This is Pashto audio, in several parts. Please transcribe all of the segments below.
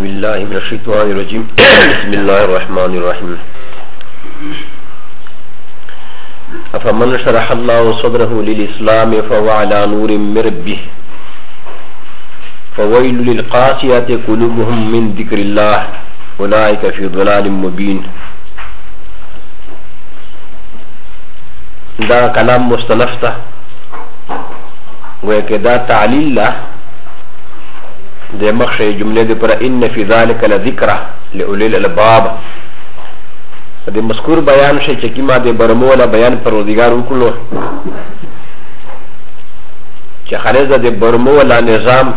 بالله من الشيطان الرجيم بسم الله الرحمن الرحيم أفمن شرح الله صدره للإسلام فهو على نور من ربه فويل للقاسية قلوبهم من ذكر الله أولئك في ضلال مبين. دا كلام مستنفته وكذا تعليل له ده مخشى جملة دي پر إن في ذلك لذكرى لأولي الألباب. ده مذكور بيان شيء چكيما ده برمولا بيان پروردگار وکلو چه خالص ده برمولا نظام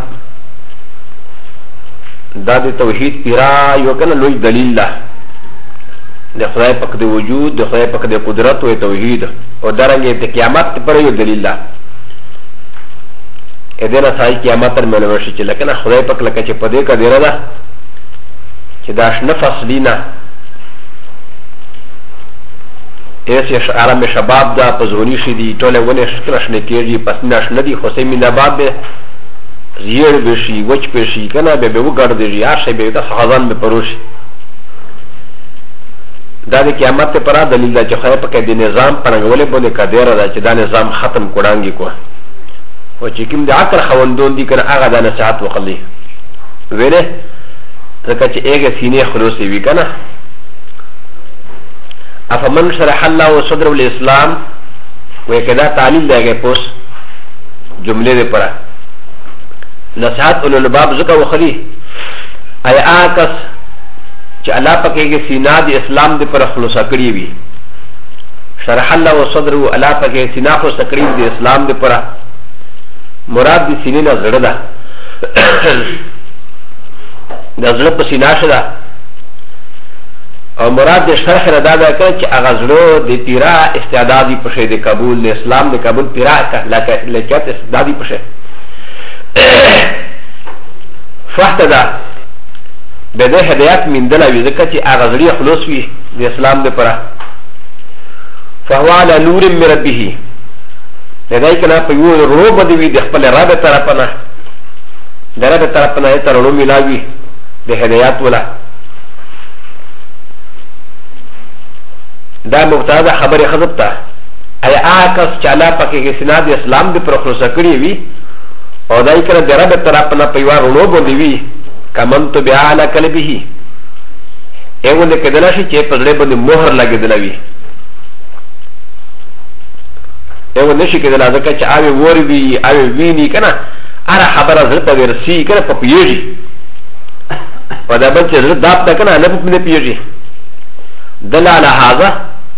دا ده توحید پیرا یوکن لوی دلیل له ده خدای پاک ده وجود ده خدای پاک ده قدرت و توحید و درنگه ده قیامت پر یو دلیل له ادنا سای قیامت تر ملوشی چې لکه خدای پاک لکه چې پدې کا دیره ده چې دا شنه فصلینا ایس عالم شباب دا پزونی شي دي ټوله ونه شکرشنه کېږي پس نشنه دي خو سیمه نه بعد به زیر بشي وچ بشي کنه به به وګرځي یا شی به د خزان به پروشي دا د قیامت پر دلیل ده چې خدای پاک د نظام پرنګولې باندې کا دیره ده چې دا نظام ختم کړانګي کو و چې کوم د عقل خوندون دي کنه هغه د نصيحت وکړي ویله ځکه چې هغه سینې خلاصي وی کنه افمن شرح الله صدر الاسلام وکدا تعلیل دیږي پوس جمله دې پره نصيحت اول الباب ځکه وخري اي آکس چې الله پکې سینا د اسلام دې پر خلاصه کړی وي شرح الله صدر الله پکې سینا خلاصه کړی د اسلام دې پره مراد دی سینه نه زړه ده د زړه په سینه شته او مراد د شرح نه دا ده چې هغه زړه د پیرا استعدادي په شی د قبول د اسلام د قبول پیرا لکه استعدادي په شی فحت ده به د هدایت من دلا وي ځکه چې هغه زړه خلاص وي د اسلام لپاره فهو على نور من ربه ندای کنا په یو رو باندې وي د خپل رب طرفنه د رب طرفنه تر ورو ملاوي د هدایت ولا دا مبتدا خبره خذبته اي آکس چالا پکې سنا د اسلام د پر خلاصه کړی وي او دای کنا د رب طرفنه په یو رو باندې وي کمن تو بیا علی قلبه ایو نه کېدل شي چې په ځړې باندې مهر لګیدل وي ایو نشي کېدل ځکه چې اوی وری وي اوی ویني کنه اره خبره زړه ورسي کنه په پیږي په دا بل چې زړه داب تا کنه نه په پیږي دلاله هاذا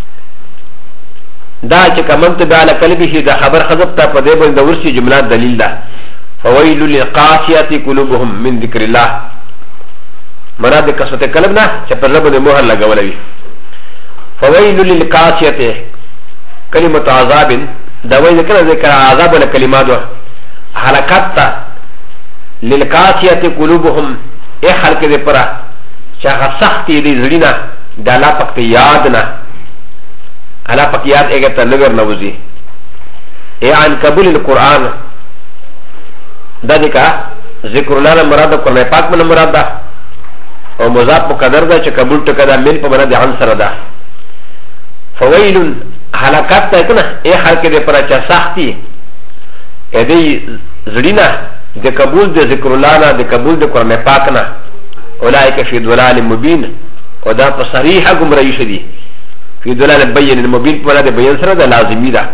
دا چې کمنت به علی قلبه دا خبر خذبت په دې باندې ورسي جمله دلیل ده فويل للقاسيه قلوبهم من ذكر الله مراد کسوت قلب نه چې پر رب دې مهر لګولوي فويل للقاسيه كلمه عذاب دا وایي ذکر ذکر عذاب ولا کلمات حرکت للقاسيه قلوبهم اي خلق دې پرا چې هغه سختي دې زړینا د الله پاک یاد نه الله پاک یاد هغه ته لګر نوځي اي عن قبول القران دا دې ذکر الله مراد قرآن پاک من مراد ده او مضاف مقدر ده چې قبول ټکا ده من په معنا د عن سره ده فويل حلقات ته کنه ای خلک دې پر چا سختي ا دې زړینا د قبول د ذکر الله نه د قبول د قرآن پاک نه اولئک فی ضلال مبین او دا په صریحه گمراهی شدي فی ضلال بین المبین په معنا د بیان سره ده لازمی ده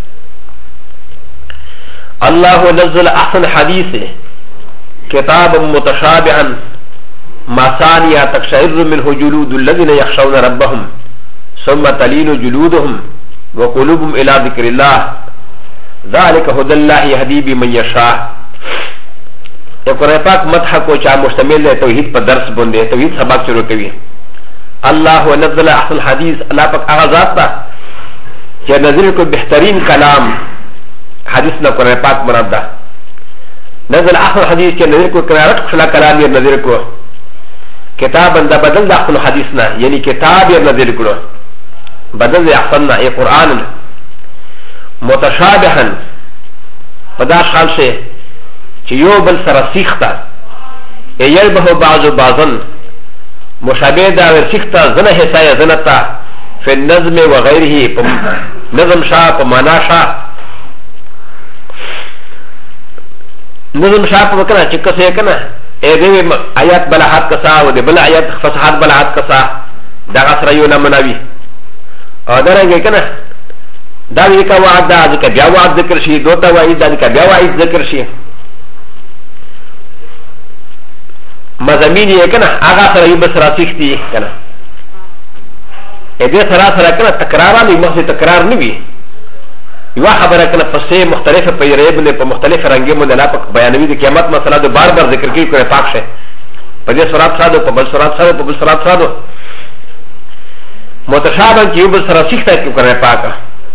الله نزل احسن حديث كتابا متشابها مثانيا تقشعر منه جلود الذين يخشون ربهم ثم تلين جلودهم وقلوبهم الى ذكر الله ذلك هدى الله يهدي بمن يشاء قرآن پاک مدح کو چا مشتمل ہے توحید پر درس بندے توحید سبق شروع کوي الله نزل احسن حديث الله پاک اغاز تا کہ نزل کو بہترین کلام حدیث نہ قرآن پاک مراد ده نزل احسن حدیث کے نظر کو قرارت خلا کلام یا نظر کو کتاب اندہ بدل دا احسن حدیث نہ یعنی کتاب یا نظر کو بدل دا احسن نہ اے قرآن متشابہن پدا خال سے چیو بل سر سیختا يلبه بعض بعضا مشابه دا ورسيختا زنا حسايا زنتا في النظم وغيره نظم شا پمانا شا نظم شا پمکنا چکسے کنا ایدے آیات بلاحات کسا و دے بلا آیات فصحات بلاحات کسا دا غصر یونا مناوی او درنگے کنا دا ویکا وعد دا ذکر بیا وعد ذکر شی دوتا وعید دا ذکر بیا وعید ذکر شی مزامین یہ کنا آغا سر یو بس راسیخ دی کنا ایدے سرا سرا کنا تکرارا نی محضی تکرار نوی یو خبر کنا پسے مختلف پیریب نے پا مختلف رنگی من اللہ پاک بیانوی دی قیامت مسئلہ دو بار بار ذکر کی کرے پاک شے پا دے سرات سادو پا بل سرات سادو پا بل سرات سادو متشابن کی یو بس راسیخ تا کیوں کرے پاکا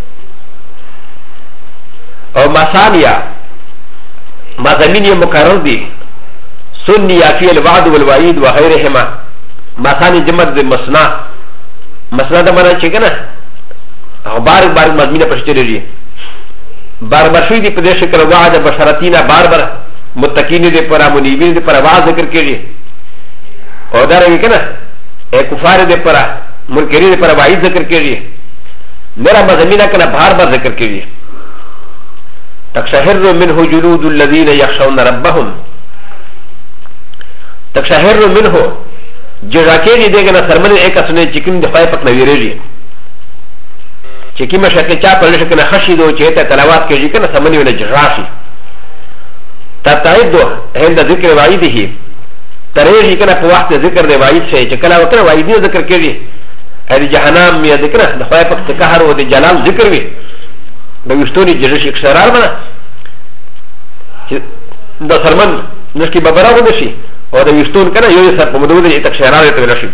او مسانیہ مزامین یہ مقرر دی سنی یا فی الوعد والوعید وغیرهما مسانی جمع دی مسنا مسنا دا مانا چی کنا بار بار مضمین پشتی رجی بار بار شوی دی پدر شکر وعد بشرطینا بار بار متقین دی پرا منیبین دی پرا وعد ذکر کری او دارنگی کنا اے کفار دی پرا منکری دی پرا وعید ذکر کری میرا مضمینہ کنا بار بار ذکر کری تقشہر منہ جلود الذین یخشون ربهم تقشہر منہ جراکیری دے گنا سرمن ایک اسنے چکن دفاع پک نویری چکی مشکل چا پر لشکن خشی دو چیتا تلاوات کے جکن سرمنی ونا جراشی تتعید دو ہند ذکر وعید ہی تریجی کنا پا وقت ذکر دے وعید سے چکلا وکنا وعیدی ذکر کری ایدی جہنام یا ذکر دفاع پک تکہر و دی جلال ذکر وی بوشتونی جرش اکسرار منا دا سرمن نشکی ببرا ہو نشی او دا وشتون کنا یو سر پا مدود دی تکشیرار دیتا ورشی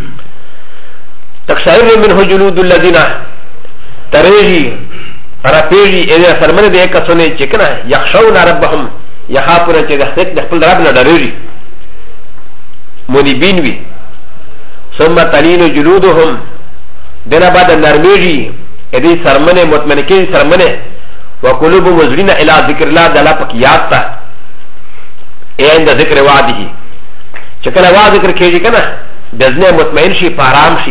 تکشیر منہ جلود اللذین تریجی رپیجی ایدی سرمن دی ایک سنے چکنا یخشون ربهم یخاپونا چی دخلق دخل ربنا دریجی منیبین وی ثم تلین جلودهم دینا بعد نرمیجی ایدی سرمن مطمئنکی سرمن وقلوب مزرین الى ذکر اللہ دلا پکیات تا این دا ذکر وعدی چکل وعد ذکر کیجی کنا بزن مطمئن شی پارام شی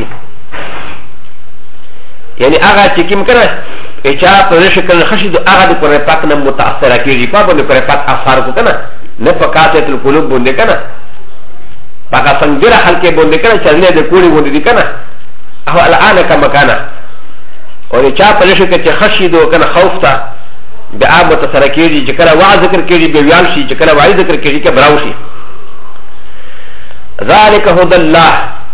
یعنی آغا چکیم کنا اچا پر شکل خشی دو آغا دی قرآن پاک نم متاثر کیجی پا بندی قرآن پاک اثار کو کنا نفقاتت القلوب بندی کنا پاکا سنگیر حلقے بندی کنا چلنے دی کوڑی بندی دی کنا احو الان کا مکانا اور اچا پر شکل چی خشی دو کنا خوف تا بی آب متاثر کیجی چکل وعد ذکر کیجی بیویال شی چکل وعد ذکر کیجی که براو شی ذالک هدى الله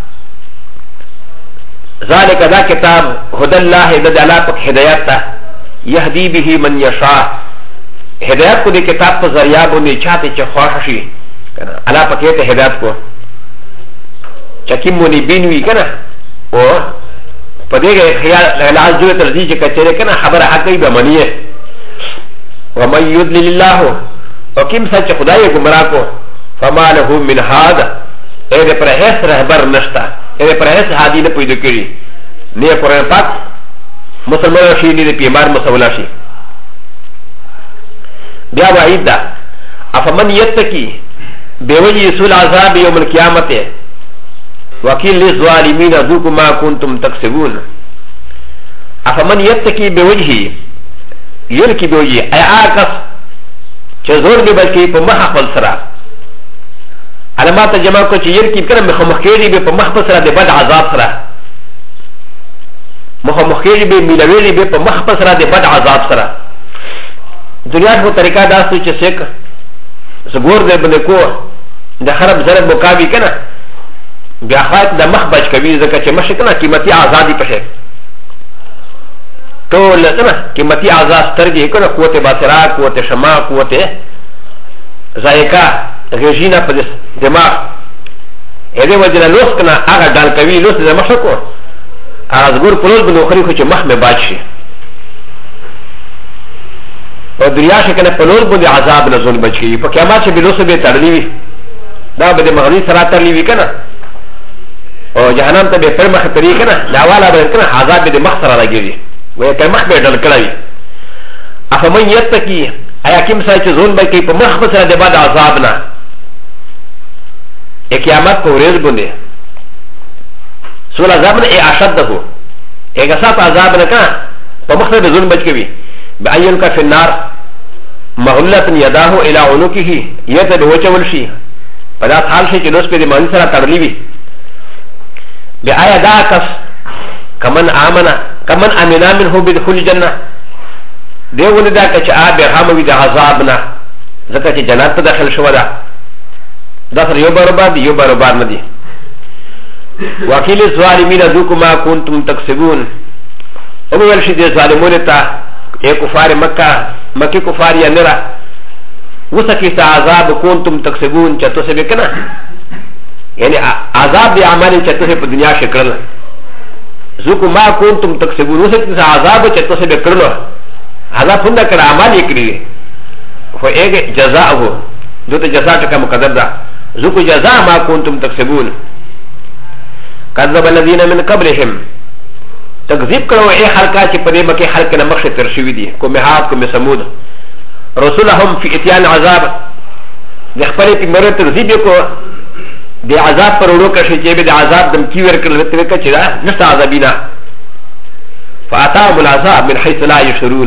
ذالک ذا کتاب هدى الله هدى الله پک ہدایت تا یهدی به من یشاء ہدایت کو دے کتاب پر ذریعہ بندے چاہتے چا خواہ شی اللہ پک یہ ہدایت کو چکیم منیبین وی کنا او پدے گئے خیال علاج جو ترجیح چکا چرے کنا خبر حق گئی بمنیے ومن یدلل اللہ وکیم سچ خدای گمراہ کو فما له من هاد ایدے پر حیث رہبر نشتا ایدے پر حیث حادی نے پیدو کری نئے قرآن پاک مسلمان شی نیدے پیمار مسولا شی بیا وعید دا افمن یتکی بیوجی سول عذاب یوم القیامت وکیل للظالمین ذوقوا ما کنتم تکسبون افمن یتکی بیوجی یلکی بیوجی ای آکس چه زور دی بلکی پا محفل سرا علامات جمع کو چیر کی کرم مخمخیری بے پا محفل سرا دی بد عذاب سرا مخمخیری بے ملویری بے پا محفل سرا دی بد عذاب سرا دنیا کو طریقہ داستو چه سیک زگور دی بنے کو دا خرب زرد مقابی کنا بیا خواهد دا مخ بچ کوي ځکه چې مشي کنه قیمتي آزادي پشه ټول کنه قیمتي آزاد سترګې کنه قوت باصره قوت شما قوت ذایقه غژینا په دماغ هغه وجه لوس کنه هغه ډال کوي لوس د مخ کو ازګور پلوز بنو خري خو چې مخ مې باج شي او دنیا شي کنه پلوز بده عذاب نه زون بچي په قیامت چې بلوس به تړلی وي دا به مغنی سره تړلی وي کنه او جهنم ته به پر مخ تری کنه دا والا به کنه عذاب به مخ سره راګي وي که مخ به ډل کړی افمن یتکی ایا کوم ځای چې زون به کې په مخ سره د بعد عذاب نه قیامت په ورځ باندې سول عذاب نه اشد ده هغه صاحب عذاب نه کا په مخ ته ظلم بچ کوي بعین کا فی النار مغلۃ یداه الی عنقه یته به وچول شي په دا حال شي چې دوس په دې معنی سره تړلی وي بیا دا کس کمن امنا منه بدخول الجنه دیونه دا که چې به هم وي د عذاب نه ځکه چې جنت ته داخل شو ده دا سره یو برابر نه دي وکیل الظالمین ذوقوا ما کنتم تکسبون او ویل شي د ظالمونو ته ای کفار مکه کفار یې نه را وسکی ته عذاب کنتم تکسبون چې تاسو به کنه یعنی عذاب د اعمال چې تاسو په دنیا شکل ذوقوا ما کنتم تکسبون وسکی ته عذاب چې تاسو به کړلو عذاب څنګه کړه اعمال یې کړی خو هغه جزاء هو دوته جزاء ټکا مقدر ده ذوقوا جزاء ما کنتم تکسبون كذب الذين من قبلهم تكذيب كانوا اي حلقات في قديمه كي حلقه نمخ ترشويدي كمهات كم سمود رسولهم في اتيان عذاب يخبر في مره تكذيب يكو دي عذاب پر ورو كشي جيب دي عذاب دم كي وركل وتوكا چدا نست عذابينا فاتاهم العذاب من حيث لا يشعرون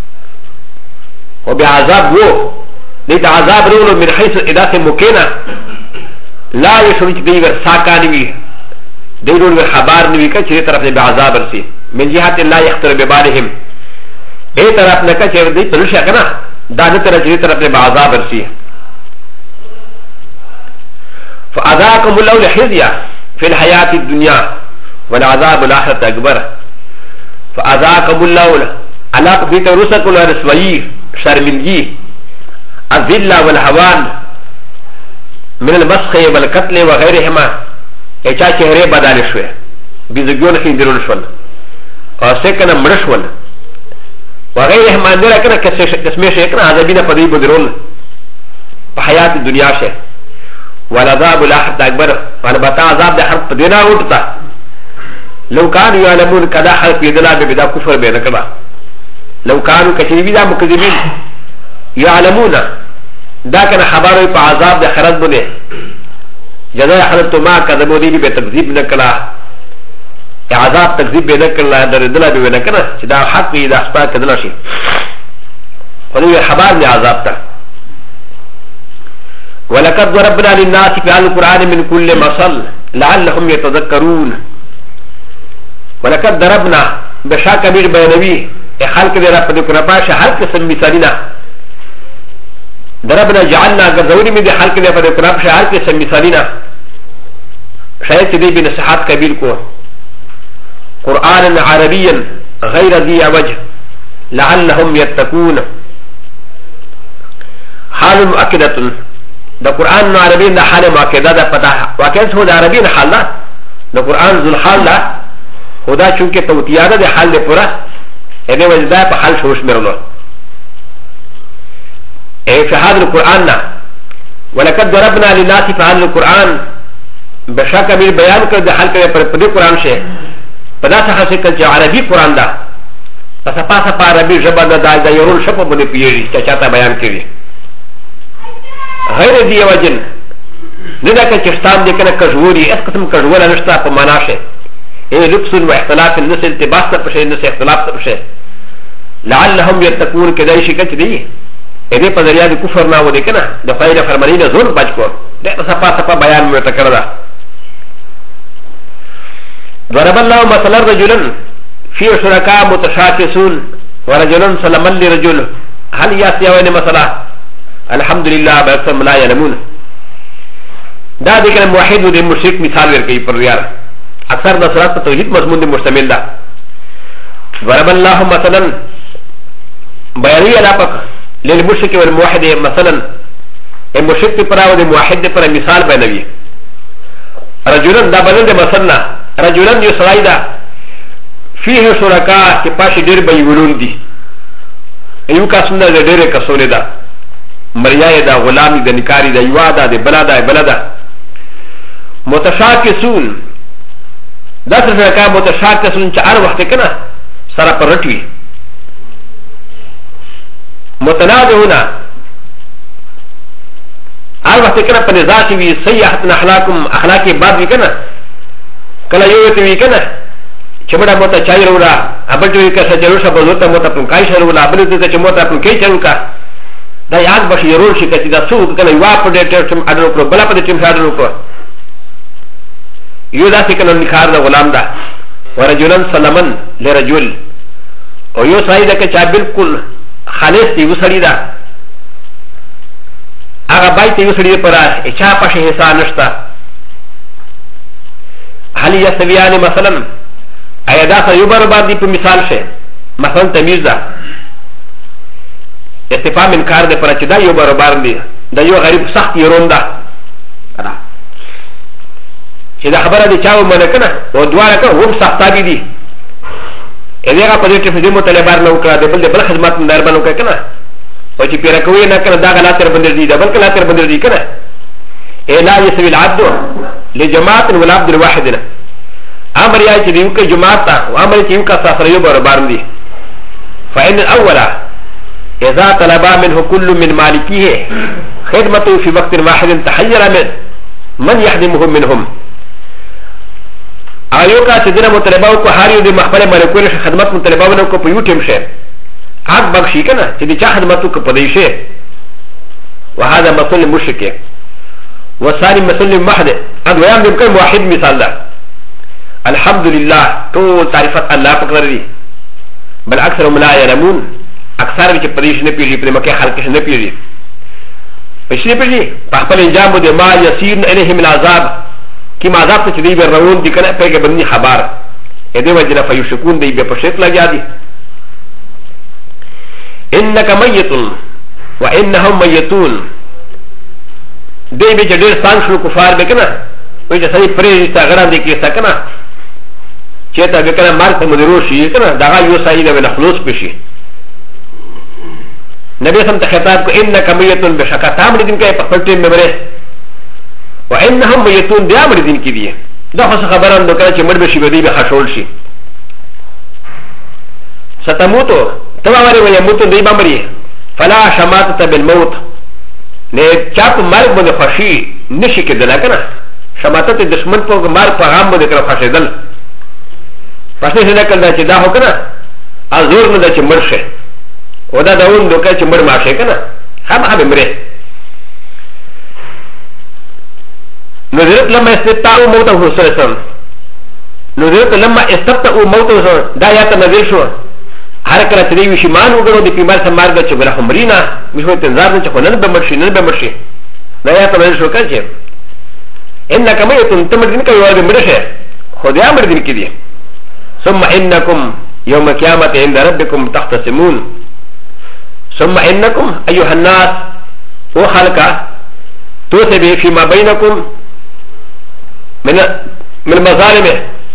وبعذاب هو دي عذاب رولو من حيث اداه مكينه لا يشعرون دي ساكاني ديرون بالخبار نبيكا چه طرف نے بعذاب رسی من جهات لا يختر ببالهم اي طرف نکا چه دی پرشا کنا دانه طرف چه طرف نے بعذاب رسی فاذاكم الله الخزي في الحياه الدنيا والعذاب الاخره اكبر فاذاكم الله على بيت رسل الرسوي شرمندگی الذل والهوان من المسخ والقتل وغيرهما اچا چهره بدل شوه بيزګون خندرول شول او سکنه مرشول وغيره ما اندره کنه قسمه شي کنه عذابینه پدې بدرول په حیات دنیا شه والعذاب الاخر اکبر والبتا عذاب د حرف دینا وټتا لو كانوا يعلمون كذا حرف يدلا بدا كفر به نکړه لو كانوا كثيرين بدا مكذبين يعلمون دا کنه خبره په عذاب د خرج بده جزاء حضرت ما كذبوا دي بتكذيب نكلا عذاب تكذيب نكلا دردلا بي نكلا دا حق اذا اثبات كذلا شيء ولو خبر من عذاب تا ولقد ضربنا للناس في القران من كل مثل لعلهم يتذكرون ولقد ضربنا بشاك بير بينوي خلق دي رب ذكر باش خلق سم مثالنا ضربنا جعلنا غزوني من خلق دي ذكر باش خلق سم مثالنا شاید چې دې بنصحات قبیل کو قرآن عربيا غير ذي وجه لعلهم يتقون حال مؤكدة دا قرآن عربي دا حال مؤكدة دا پتا واقعا هو دا عربي حال دا دا قرآن ذو الحال دا خدا چونکه توتیاده دا حال دا پورا ایده وجه دا پا حال شوش مرلو في هذا القرآن ولقد ضربنا للناس في هذا القرآن بشاك امیر بیان کر د حل کړي پر دې قران شه په داسې حاصل کړي چې عربي قران دا پس پاسه په عربي ژبه دا د یورول شپه باندې پیږي چې چاته بیان کړي غیر دی وجن نه دا چې ستام دې کنه کژوري اس قسم کژول نشته په معنا شه اے لبس و اختلاف النسل التباس پر شه نس اختلاف پر شه لعلهم يتقون کدای شي کچ دی دې په ذریعہ د کفر نه و دې کنه د خیر فرمانی نه زور بچ کو دې پس بیان مې تکړه ضرب الله مثلا رجلا في شركاء متشاكسون ورجلا سلما لرجل هل يستوون مثلا الحمد لله بأكثر لا يعلمون دا دې کله موحد او مشرک مثال ورکړي پر یار اکثر د صلات په توحید مضمون دي مشتمل ده ضرب الله مثلا بیانیه لا پک للمشرك والموحد مثلا المشرك پر او د موحد پر مثال بیانوي رجلا دا بدل د مثلا رجلا يسرايدا فيه شركاء كباشي دير بيولون دي ايو كاسونا دا دير كسولي دا مرياي دا غلامي دا نكاري دا يوادا دا بلدا متشاكسون دا شركاء متشاكسون چه ار وقت کنا سرا پر رتوي متنازعونا هر وقت کنه په نزاع کې وي سیئات اخلاقم اخلاق باد وي کنه کله یو ته وي کنه چې مړه مو ته چای وروړه ابل ته کې څه جوړ شپه زوته مو ته په کای شروع ولا ابل ته چې مو ته په کې چلو کا دا یاد بشي ضرور شي چې دا څو کنه وا په دې ټیم اډر کړو بل په دې ټیم اډر کړو یو دا څنګه نکار دا غلام دا ورجلن سلمن لرجل او یو سړی دا چې بالکل خالص دی وسړی دا هغه بایته یو سړی پر اچا پښه حساب نشتا هل یسویان مثلا ایا دا یو برابر دی په مثال شه مثلا تمیز دا استفهام انکار ده پر چې دا یو برابر دی دا یو غریب سخت یرون دا چې دا خبره دی چاو مونږ کنه او دواړه که هم سختابي دي اېغه په دې کې فزمو طالبار نو کړه د بل خدمات نه دربانو کوي کنه او چې پیرا کوي نه کنه دا غلط تر باندې دي دا بل کله تر باندې دي کنه الا يسوي العبد لجماعه ولا عبد الواحد امر یا چې دیو کې جماعت او امر چې یو کا سفر یو برابر دي فإن الاول اذا طلب منه كل من مالكيه خدمته في وقت واحد تحير من يخدمه منهم ايو کا چې دنه مطلبه کو هاريو د مخبره ملکونه خدمت مطلبه کو په یو ټیم شه حق بخشي کنه چې د چا خدمتو کو پدې شه وهذا مثل المشرك وثاني مثل المحد ادوام د کوم واحد مثال ده الحمد لله تو تعرفت الله پکړی بل اکثر هم لا يعلمون اکثر چې پدې نه پیږي په مکه خلک نه پیږي پښې پیږي په خپل انجام د ما يسير اليهم العذاب کی عذاب ته دی به روان دي کنه په کې باندې خبر اې دې وجنه فیشکون دی به په شک لګیا دي انك ميت وانهم ميتون دی به چې ډېر سان شو کفار به کنه وای چې سړي پرې تا غران دي کې سکنه چې تا به کنه مال په مدرو شي کنه دا یو سړي د خلاص پشي نبی سم ته خطاب کو انك ميت بشکتا مړ دین کې په خپل ټیم مبره وانهم ميتون بیا مړ دین کې دي دا خو خبره نو کړه چې مړ به شي به دی به خشول شي ستموتو تمامري ويموتون دی بامري فلا شماتت بالموت نه چاپ مرګ باندې خوشي نشي کېدل کنه شماتت دشمن په مار په غام باندې کړه خوشیدل پښې څنګه کړه چې دا هو کنه ازور نه چې مرشه ودا داون دوکه چې مړ ماشه کنه هم مره نذرت لما استطاعوا موته سلسم نذرت لما استطاعوا موته دا یا ته نذر شو هر کله چې دی شیمان وګړو د پیمار سمارګه چې بل همرینا مشو انتظار نه چې خلل به مرشي نه به مرشي دا یا ته نذر شو کړي انك ميت تمدين کوي ورته مرشه خدای امر دین کې دي ثم انكم يوم القيامه عند ربكم تختصمون ثم انكم ايها الناس وخلقا توسبي فيما بينكم من مظالم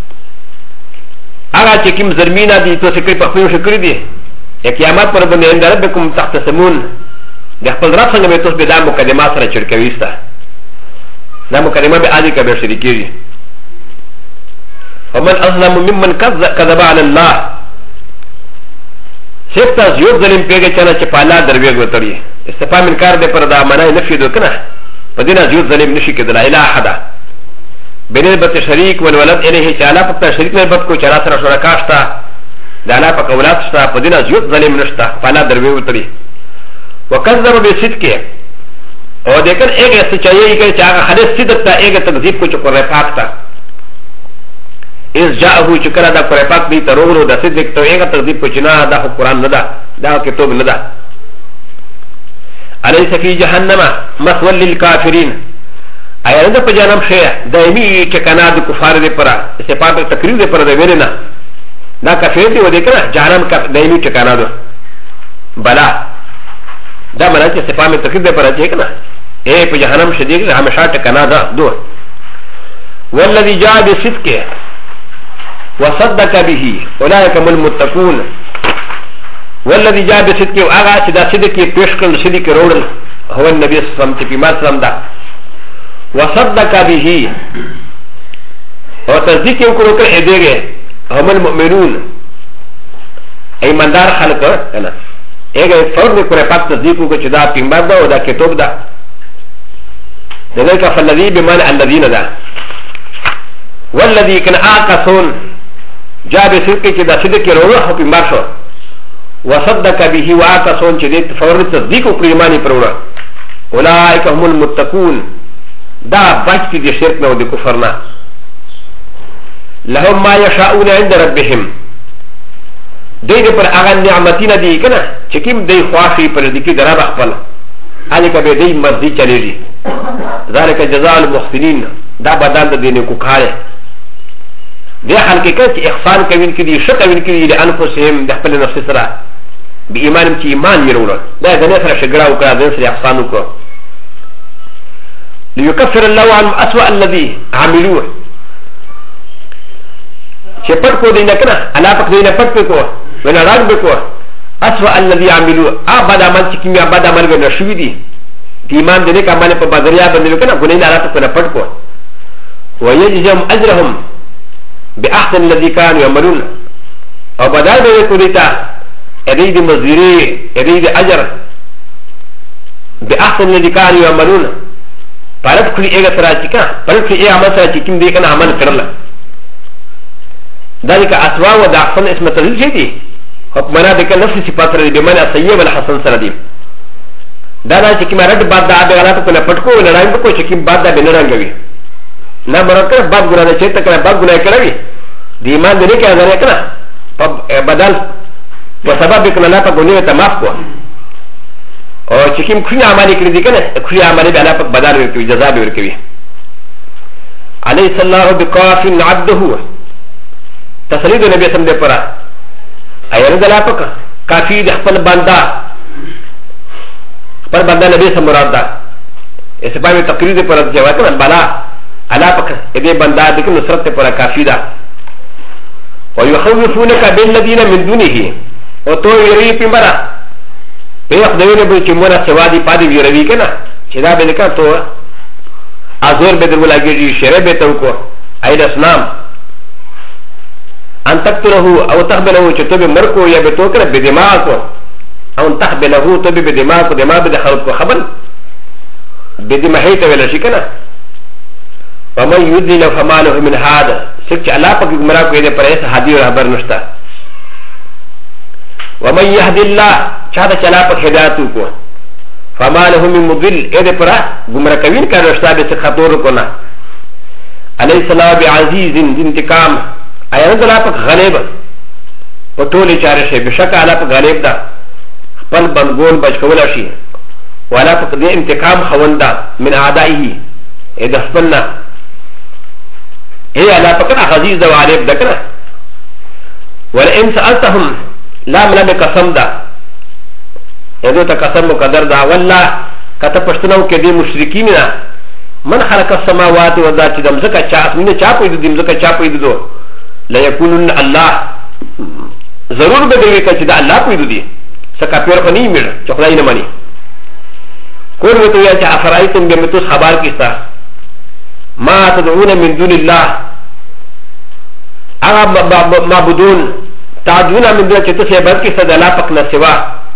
اغا چې کوم زرمینه دي تاسو کې په خپل شکر دي قیامت پر باندې عند ربكم تختصمون د خپل رب څنګه به تاسو به د مقدمات سره چړکوي ستا دا مقدمه به عادي کبه شریکي ومن اظلم ممن كذب على الله سيبتا زيوت ظلم پیگه چانا چه پالا درویگ وطری استفام انکار ده پر دا منای نفی دو کنه پا دینا زيوت ظلم نشی کدلا الہ حدا بنسبت شریک والولد الیه چالا پکتا شریک نسبت کو چالا سر شرکاشتا دالا پک اولاد شتا پا دینا زيوت ظلم نشتا پالا درویگ وطری وکذب بصدقه او دیکن ایک سچائی که چاگا خالص صدق تا ایک تکذیب کو چکر رفاق تا اس جاءه چکر دا قرآن دی ترولو دا صدق تو ایک تکذیب کو چنا دا قرآن ندا دا کتاب ندا علیس فی جہنم مثول للکافرین ایا ندا پا جانم شیع دائمی چکنا دا کفار دی پرا اسے پاک تقریر دی پرا دا ویلنا دا کافر دی و دیکنا جہنم دائمی چکنا دا بلا دا منا چه سپا میں تقریر دی پرا چیکنا اے پا جہنم شدیق ہمیشہ چکنا دا دو والذی جاء بصدقه وصدق به اولئك هم المتقون والذي جاء بصدقه واغا سدا صدق پیشکل صدق رول هو النبي صلى الله عليه وسلم في مسلم دا وصدق به وتصديق يكون كر ادغه هم المؤمنون ایماندار خلق انا اگه فرض کو پاک تصدیق کو چدا پیغمبر دا او دا کتاب دا ذلك فالذي بمعنى الذين ذا والذي كان آكسون جاء بسرقه كده صدق روح في مرشو وصدق به وآكسون جديد فورد تصديق وقريماني پرونا أولئك هم المتقون دا بچت دي شركنا ودي كفرنا لهم ما يشاءون عند ربهم دي پر اغا نعمتين دي كنا چكيم دي خواشي پر دي دراب اخفل عليك بي دي مرضي چليجي ذلك جزاء المحسنين دا بدل دي نكو كاره دي خلقه كده چه احسان كوين كده شك كوين كده لأنفسهم ده پل نفس سرا بي ايمانم چه ايمان يرونا دا دنيا سرا شگرا وكرا دن سرا احسان وكرا ليكفر الله عنهم أسوأ الذي عملوه چه پت کو دینا کنا علا پک دینا پت کو ونا راگ بکو أسوأ الذي عملوه بد عمل چه کمی بد عمل ونا شوی دی تی ایمان دینے کا عمل پا بدریا بندلو کنا گنین علا پک ونا پت کو ويجزم أجرهم بأحسن الذي كانوا يعملون او بدل بے کو دیتا ادید مزدوری ادید اجر بأحسن الذي كانوا يعملون پرد کلی ایگا سرا چکا پرد کلی ای عمل سرا چکیم دیکن عمل کرلا ذلك أسوا و دا احسن اسم تزل شدی حکمنا دیکن نفس صفات سرا دی بمانا سیب الحسن سرا دی دانا چکیم رد باد دا آبی غلاتو کنا پتکو و نرائم بکو چکیم باد دا بنرانگوی نا مرکر باد گناه دا چیتا کنا باد گناه کروی دی ایمان دنی که ازانه کنا بدل و سبب بکنا لا پا گناه تماف کو اور چکیم کھوی عملی کردی کنا کھوی عملی بیانا پک بدل ورکوی جزا ورکوی علیہ السلام بقاف عبدہو تصرید نبی اسم دے پرا ایرن دلا پک کافی دی خپل بندہ خپل بندہ نبی اسم مراد دا اس پاوی تقریر دے پرا جواب کنا بلا علا پک ادے بندہ دیکن نصرت دے پرا کافی دا ويخوفونك بالذين من دونه وتو يري بمرا بيخدمون بكمونا سوادي پادي يروي كنا چدا بلکا تو ازور بدر ولاگي شرب بتوكو ايد اسلام ان تقتله او تقبله چتوب مركو يا بتوكر بدماغكو او تقبله تو بدماغكو دماغ بدخلكو خبر بدماغيت ولا شيكنا ومن يدل فما له من هذا سكت الله پاک گمراہ کو دے پر ایسا ہادی اور خبر نشتا ومن يهد الله چاہتا چلا پاک ہدایت کو فما له من مضل اے دے پر گمراہ کوین کا نشتا بے خطور کو نہ علیہ السلام بعزیز انتقام ایان اللہ پاک غالب پٹولی چارے سے بشک اللہ پاک غالب دا پل بندگون بچ کولا شی والا پاک دے انتقام خوندا من اعدائه اے دفنا هي لا فكر عزيز دو عارف دكنا ولئن سألتهم لا ملام قسم دا يدو تقسم مقدر دا والله كتبشتناو كدي مشركين من خلق السماوات والذات دم زكا چاس من چا پيدو دم زكا چا پيدو دو لا يقولن الله ضرور بدوي كچ دا الله پيدو دي سكا پير فني مير چخداي نہ مانی کون تو یا چا افرایتم بمتوس خبر کیستا ما تدعون من دون الله اغا معبودون تعدون من دون چتو سے بلکہ صدلا پکنا سوا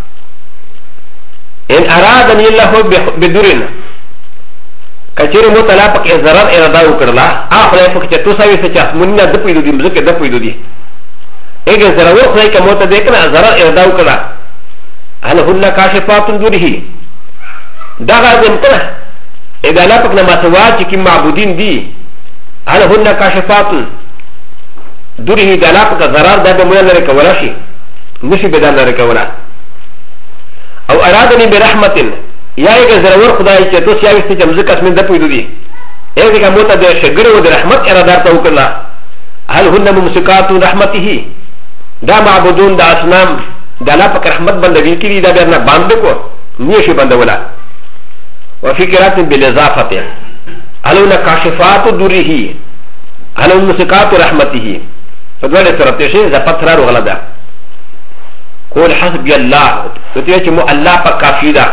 ان ارادنی اللہ بدرن کچر مطلع پک ضرر ارادہ کرلا آخر پک چتو سوی سے چاس مننا دپیدو دی مزک دپیدو دی ایک ضرور خدای کا موت دیکھنا ضرر ارادہ کرلا هل هن کاشفات دوره دا غازم کنا اذا لا پک نما سوا چکی معبودین دی هل هن کاشفات دوره دا لا پک ضرر دا بمولا لرکولا شی نشی بدان لرکولا او ارادنی برحمتن یا ایک ضرور خدای چه تو سیاوستی چه مزک اسمین دپویدو دی ایک کا موتا دے شگر و دے رحمت ارادار تاو کرلا هل هن ممسکات رحمته دا معبودون دا اسنام دا لا پک رحمت بندگی کی دا بیرنا باندکو نیشی بندولا وفي قراءة بالإضافة هل كاشفات دوره هل مسكات رحمته فدوال سرطيشي زفترار وغلدا قول حسبي الله فتيجي مو الله فكافيدا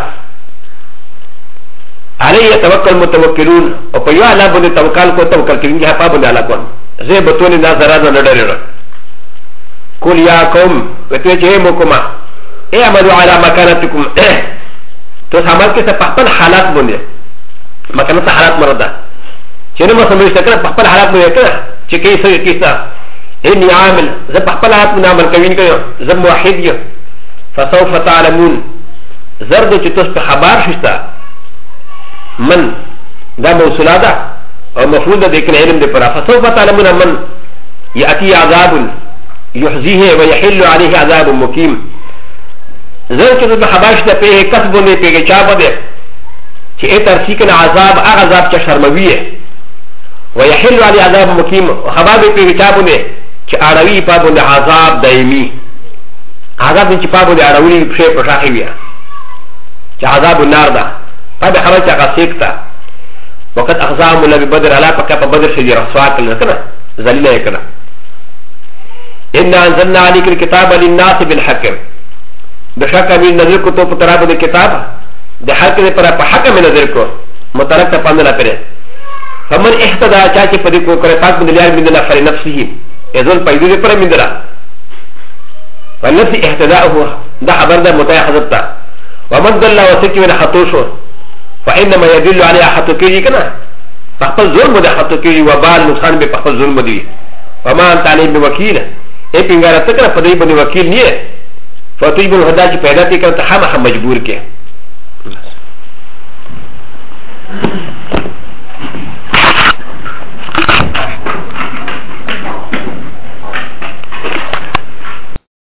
عليه يتوكل متوكلون وفيو الله بني توكل كو توكل كرين جها بابن على كون زي بطوني نازراد ندرر قول يا قوم فتيجي موكما اعملوا على مكانتكم تو سامان کے سپاپن حالات بندے مكان حالات مرضى شنو ما سمعت كنا بحبل حالات مرضى شكي سوي كيسا إني عامل زب بحبل حالات من عمل كوين كيو زب واحد يو فسوف تعلمون زرد تتصبح خبار شستا من دا موصولادا او مفروض ديكن علم دي پرا فسوف تعلمون من يأتي عذاب يحزيه ويحل عليه عذاب مقيم زرد تتصبح خبار شستا پيه كسبون دي پيه چابا دي چه اي ترسيكن عذاب اغذاب چه شرمويه ويحل عليه عذاب مقيم وخبار دي پيه چابون دي چه آروي پابون دي عذاب دائمي عذاب دي چه پابون دي آروي پشه پشاخي بيا چه عذاب النار دا فهذا خبر چه غسيكتا وقت اخذهم الله ببدر على فكا بدر شدي رسواك لنا زليلا يكنا إنا أنزلنا عليك الكتاب للناس بالحكم بشكل من نظركو تو پتراب دي كتاب دي حكم دي پرا حكم من نظركو مترك تفاندنا پره فمن احتدى چاچه پديكو کرتاك من دليار من دنا فر نفسه يزول پايدو دي پرا من دنا فالنفس احتداءه ده خبر ده متايا حضرتا ومن دل وسكي من خطوشو فإنما يدل عليها حتوكي كنا فقط ظلم ده حتوكي وبال نقصان بفقط ظلم دي وما أنت عليه بوكيل اي بنغارة تكنا فدي بني وكيل نيه فتوي بن هداجي پیدا تي كنا تحامح مجبور كه